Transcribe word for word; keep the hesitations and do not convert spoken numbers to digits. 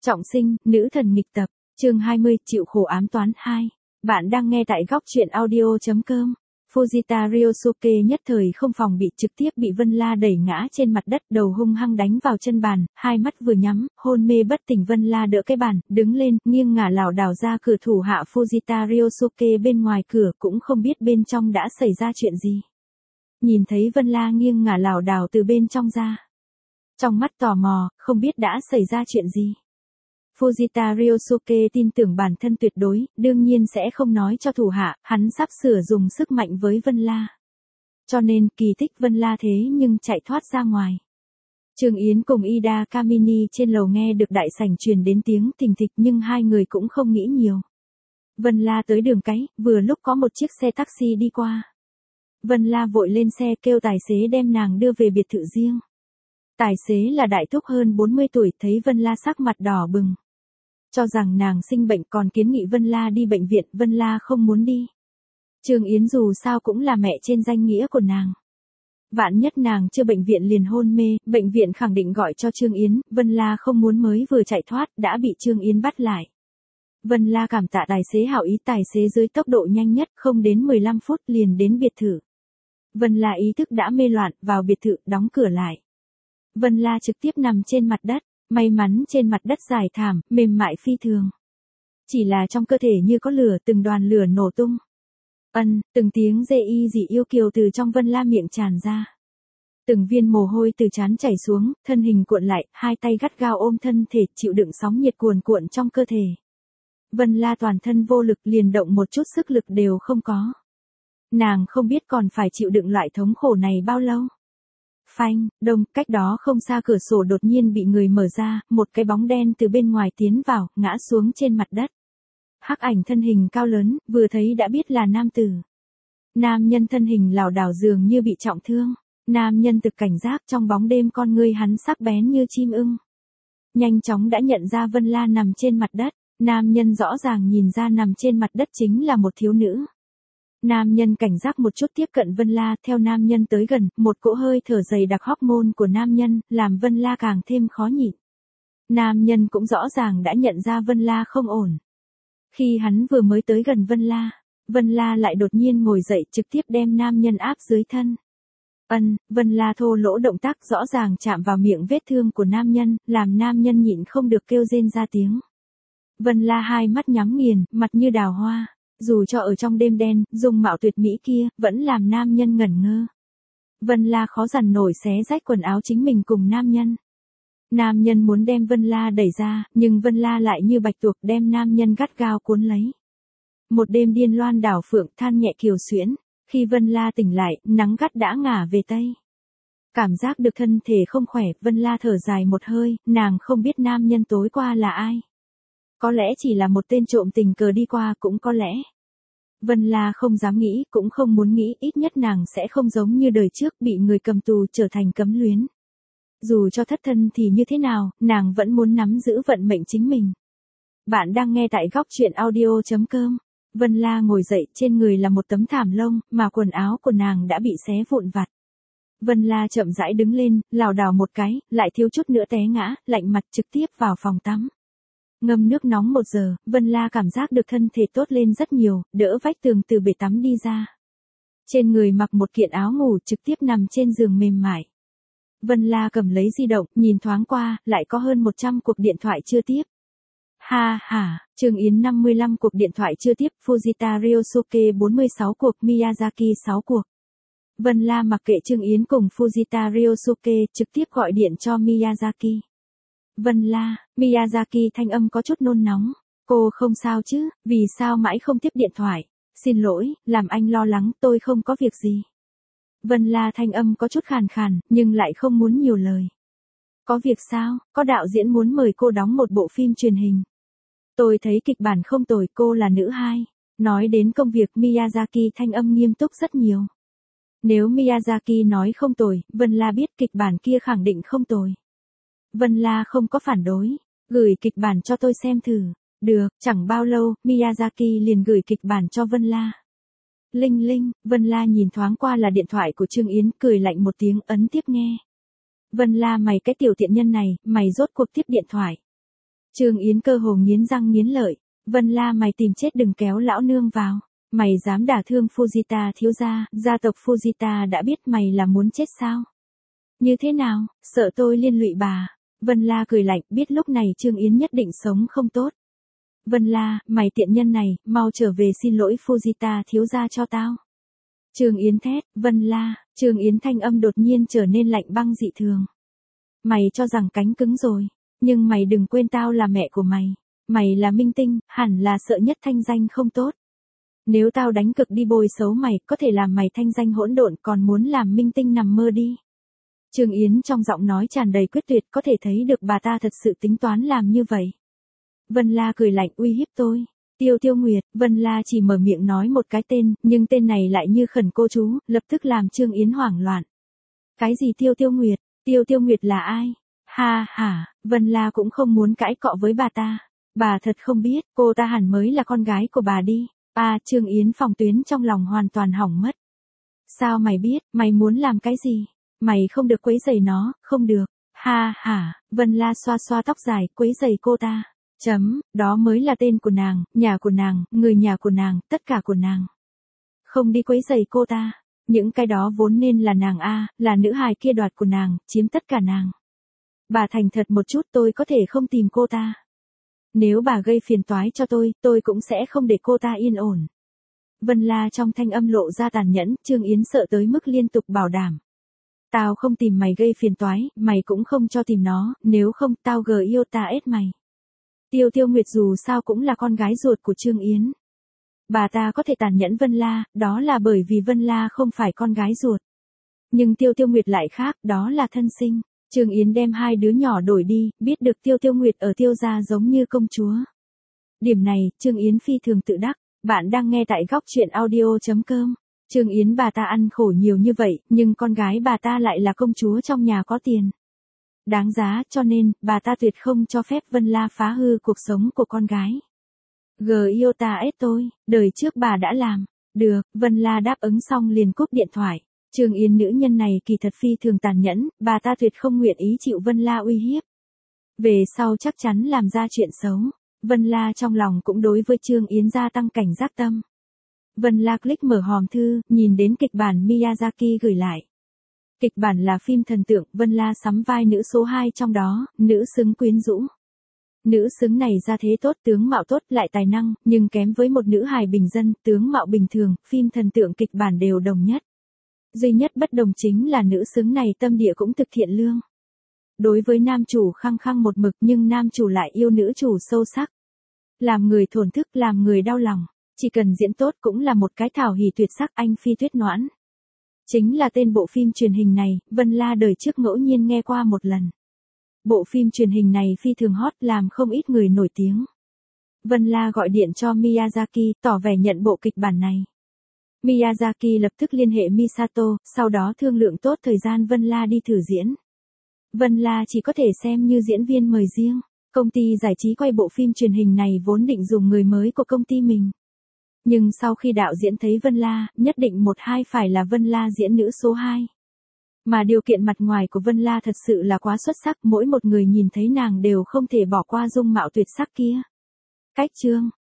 Trọng sinh, nữ thần nghịch tập, chương hai mươi, chịu khổ ám toán hai. Bạn đang nghe tại góc truyện audio chấm com. Fujita Ryosuke nhất thời không phòng bị, trực tiếp bị Vân La đẩy ngã trên mặt đất, đầu hung hăng đánh vào chân bàn, hai mắt vừa nhắm, hôn mê bất tỉnh. Vân La đỡ cái bàn, đứng lên, nghiêng ngả lảo đảo ra cửa. Thủ hạ Fujita Ryosuke bên ngoài cửa cũng không biết bên trong đã xảy ra chuyện gì. Nhìn thấy Vân La nghiêng ngả lảo đảo từ bên trong ra, trong mắt tò mò, không biết đã xảy ra chuyện gì. Fujita Ryosuke tin tưởng bản thân tuyệt đối, đương nhiên sẽ không nói cho thủ hạ, hắn sắp sửa dùng sức mạnh với Vân La. Cho nên, kỳ tích Vân La thế nhưng chạy thoát ra ngoài. Trương Yến cùng Ida Kamini trên lầu nghe được đại sảnh truyền đến tiếng thình thịch, nhưng hai người cũng không nghĩ nhiều. Vân La tới đường cái, vừa lúc có một chiếc xe taxi đi qua. Vân La vội lên xe kêu tài xế đem nàng đưa về biệt thự riêng. Tài xế là đại thúc hơn bốn mươi tuổi, thấy Vân La sắc mặt đỏ bừng, cho rằng nàng sinh bệnh, còn kiến nghị Vân La đi bệnh viện. Vân La không muốn đi. Trương Yến dù sao cũng là mẹ trên danh nghĩa của nàng. Vạn nhất nàng chưa bệnh viện liền hôn mê, bệnh viện khẳng định gọi cho Trương Yến. Vân La không muốn mới vừa chạy thoát, đã bị Trương Yến bắt lại. Vân La cảm tạ tài xế hảo ý, tài xế dưới tốc độ nhanh nhất, không đến mười lăm phút liền đến biệt thự. Vân La ý thức đã mê loạn, vào biệt thự, đóng cửa lại. Vân La trực tiếp nằm trên mặt đất, may mắn trên mặt đất dài thảm, mềm mại phi thường. Chỉ là trong cơ thể như có lửa, từng đoàn lửa nổ tung. Ân, từng tiếng dê y dị yêu kiều từ trong Vân La miệng tràn ra. Từng viên mồ hôi từ trán chảy xuống, thân hình cuộn lại, hai tay gắt gao ôm thân thể, chịu đựng sóng nhiệt cuồn cuộn trong cơ thể. Vân La toàn thân vô lực, liền động một chút sức lực đều không có. Nàng không biết còn phải chịu đựng loại thống khổ này bao lâu. Phanh, đông, cách đó không xa cửa sổ đột nhiên bị người mở ra, một cái bóng đen từ bên ngoài tiến vào, ngã xuống trên mặt đất. Hắc ảnh thân hình cao lớn, vừa thấy đã biết là nam tử. Nam nhân thân hình lảo đảo dường như bị trọng thương. Nam nhân thực cảnh giác, trong bóng đêm con ngươi hắn sắc bén như chim ưng. Nhanh chóng đã nhận ra Vân La nằm trên mặt đất. Nam nhân rõ ràng nhìn ra nằm trên mặt đất chính là một thiếu nữ. Nam nhân cảnh giác một chút tiếp cận Vân La, theo nam nhân tới gần, một cỗ hơi thở dày đặc hormone của nam nhân, làm Vân La càng thêm khó nhịn. Nam nhân cũng rõ ràng đã nhận ra Vân La không ổn. Khi hắn vừa mới tới gần Vân La, Vân La lại đột nhiên ngồi dậy, trực tiếp đem nam nhân áp dưới thân. Ân, Vân La thô lỗ động tác rõ ràng chạm vào miệng vết thương của nam nhân, làm nam nhân nhịn không được kêu rên ra tiếng. Vân La hai mắt nhắm nghiền, mặt như đào hoa. Dù cho ở trong đêm đen, dung mạo tuyệt mỹ kia, vẫn làm nam nhân ngẩn ngơ. Vân La khó dằn nổi xé rách quần áo chính mình cùng nam nhân. Nam nhân muốn đem Vân La đẩy ra, nhưng Vân La lại như bạch tuộc đem nam nhân gắt gao cuốn lấy. Một đêm điên loan đảo phượng, than nhẹ kiều xuyễn. Khi Vân La tỉnh lại, nắng gắt đã ngả về tây. Cảm giác được thân thể không khỏe, Vân La thở dài một hơi, nàng không biết nam nhân tối qua là ai. Có lẽ chỉ là một tên trộm tình cờ đi qua, cũng có lẽ. Vân La không dám nghĩ, cũng không muốn nghĩ, ít nhất nàng sẽ không giống như đời trước bị người cầm tù trở thành cấm luyến. Dù cho thất thân thì như thế nào, nàng vẫn muốn nắm giữ vận mệnh chính mình. Bạn đang nghe tại góc truyện audio chấm com. Vân La ngồi dậy, trên người là một tấm thảm lông, mà quần áo của nàng đã bị xé vụn vặt. Vân La chậm rãi đứng lên, lảo đảo một cái, lại thiếu chút nữa té ngã, lạnh mặt trực tiếp vào phòng tắm. Ngâm nước nóng một giờ, Vân La cảm giác được thân thể tốt lên rất nhiều, đỡ vách tường từ bể tắm đi ra. Trên người mặc một kiện áo ngủ, trực tiếp nằm trên giường mềm mại. Vân La cầm lấy di động, nhìn thoáng qua, lại có hơn một trăm cuộc điện thoại chưa tiếp. Ha ha, Trương Yến năm mươi lăm cuộc điện thoại chưa tiếp, Fujita Ryosuke bốn mươi sáu cuộc, Miyazaki sáu cuộc. Vân La mặc kệ Trương Yến cùng Fujita Ryosuke, trực tiếp gọi điện cho Miyazaki. Vân La, Miyazaki thanh âm có chút nôn nóng. Cô không sao chứ, vì sao mãi không tiếp điện thoại? Xin lỗi, làm anh lo lắng, tôi không có việc gì. Vân La thanh âm có chút khàn khàn, nhưng lại không muốn nhiều lời. Có việc sao, có đạo diễn muốn mời cô đóng một bộ phim truyền hình. Tôi thấy kịch bản không tồi, cô là nữ hai. Nói đến công việc, Miyazaki thanh âm nghiêm túc rất nhiều. Nếu Miyazaki nói không tồi, Vân La biết kịch bản kia khẳng định không tồi. Vân La không có phản đối, gửi kịch bản cho tôi xem thử. Được, chẳng bao lâu, Miyazaki liền gửi kịch bản cho Vân La. Linh linh, Vân La nhìn thoáng qua là điện thoại của Trương Yến, cười lạnh một tiếng, ấn tiếp nghe. Vân La, mày cái tiểu tiện nhân này, mày rốt cuộc tiếp điện thoại. Trương Yến cơ hồ nghiến răng nghiến lợi, Vân La mày tìm chết đừng kéo lão nương vào, mày dám đả thương Fujita thiếu gia, gia tộc Fujita đã biết mày là muốn chết sao? Như thế nào, sợ tôi liên lụy bà? Vân La cười lạnh, biết lúc này Trương Yến nhất định sống không tốt. Vân La, mày tiện nhân này, mau trở về xin lỗi Fujita thiếu gia cho tao. Trương Yến thét, Vân La, Trương Yến thanh âm đột nhiên trở nên lạnh băng dị thường. Mày cho rằng cánh cứng rồi, nhưng mày đừng quên tao là mẹ của mày. Mày là minh tinh, hẳn là sợ nhất thanh danh không tốt. Nếu tao đánh cực đi bôi xấu mày, có thể làm mày thanh danh hỗn độn, còn muốn làm minh tinh nằm mơ đi. Trương Yến trong giọng nói tràn đầy quyết tuyệt, có thể thấy được bà ta thật sự tính toán làm như vậy. Vân La cười lạnh uy hiếp tôi. Tiêu Tiêu Nguyệt, Vân La chỉ mở miệng nói một cái tên, nhưng tên này lại như khẩn cô chú, lập tức làm Trương Yến hoảng loạn. Cái gì Tiêu Tiêu Nguyệt? Tiêu Tiêu Nguyệt là ai? Ha ha, Vân La cũng không muốn cãi cọ với bà ta. Bà thật không biết, cô ta hẳn mới là con gái của bà đi. À, Trương Yến phòng tuyến trong lòng hoàn toàn hỏng mất. Sao mày biết, mày muốn làm cái gì? Mày không được quấy rầy nó, không được. Ha ha, Vân La xoa xoa tóc dài, quấy rầy cô ta. Chấm, đó mới là tên của nàng, nhà của nàng, người nhà của nàng, tất cả của nàng. Không đi quấy rầy cô ta. Những cái đó vốn nên là nàng a, là nữ hài kia đoạt của nàng, chiếm tất cả nàng. Bà thành thật một chút, tôi có thể không tìm cô ta. Nếu bà gây phiền toái cho tôi, tôi cũng sẽ không để cô ta yên ổn. Vân La trong thanh âm lộ ra tàn nhẫn, Trương Yến sợ tới mức liên tục bảo đảm. Tao không tìm mày gây phiền toái, mày cũng không cho tìm nó, nếu không tao gờ yêu ta ết mày. Tiêu Tiêu Nguyệt dù sao cũng là con gái ruột của Trương Yến. Bà ta có thể tàn nhẫn Vân La, đó là bởi vì Vân La không phải con gái ruột. Nhưng Tiêu Tiêu Nguyệt lại khác, đó là thân sinh. Trương Yến đem hai đứa nhỏ đổi đi, biết được Tiêu Tiêu Nguyệt ở Tiêu gia giống như công chúa. Điểm này, Trương Yến phi thường tự đắc. Bạn đang nghe tại góc truyện audio chấm com. Trương Yến bà ta ăn khổ nhiều như vậy, nhưng con gái bà ta lại là công chúa trong nhà có tiền. Đáng giá, cho nên, bà ta tuyệt không cho phép Vân La phá hư cuộc sống của con gái. G yêu ta ết tôi, đời trước bà đã làm. Được, Vân La đáp ứng xong liền cúp điện thoại. Trương Yến nữ nhân này kỳ thật phi thường tàn nhẫn, bà ta tuyệt không nguyện ý chịu Vân La uy hiếp. Về sau chắc chắn làm ra chuyện xấu. Vân La trong lòng cũng đối với Trương Yến gia tăng cảnh giác tâm. Vân La click mở hòm thư, nhìn đến kịch bản Miyazaki gửi lại. Kịch bản là phim thần tượng, Vân La sắm vai nữ số hai trong đó, nữ xứng quyến rũ. Nữ xứng này ra thế tốt, tướng mạo tốt, lại tài năng, nhưng kém với một nữ hài bình dân, tướng mạo bình thường, phim thần tượng kịch bản đều đồng nhất. Duy nhất bất đồng chính là nữ xứng này tâm địa cũng thực thiện lương. Đối với nam chủ khăng khăng một mực nhưng nam chủ lại yêu nữ chủ sâu sắc. Làm người thổn thức, làm người đau lòng. Chỉ cần diễn tốt cũng là một cái thảo hỉ tuyệt sắc anh phi tuyết noãn. Chính là tên bộ phim truyền hình này, Vân La đời trước ngẫu nhiên nghe qua một lần. Bộ phim truyền hình này phi thường hot làm không ít người nổi tiếng. Vân La gọi điện cho Miyazaki tỏ vẻ nhận bộ kịch bản này. Miyazaki lập tức liên hệ Misato, sau đó thương lượng tốt thời gian Vân La đi thử diễn. Vân La chỉ có thể xem như diễn viên mời riêng. Công ty giải trí quay bộ phim truyền hình này vốn định dùng người mới của công ty mình. Nhưng sau khi đạo diễn thấy Vân La, nhất định một hai phải là Vân La diễn nữ số hai. Mà điều kiện mặt ngoài của Vân La thật sự là quá xuất sắc, mỗi một người nhìn thấy nàng đều không thể bỏ qua dung mạo tuyệt sắc kia. Cách chương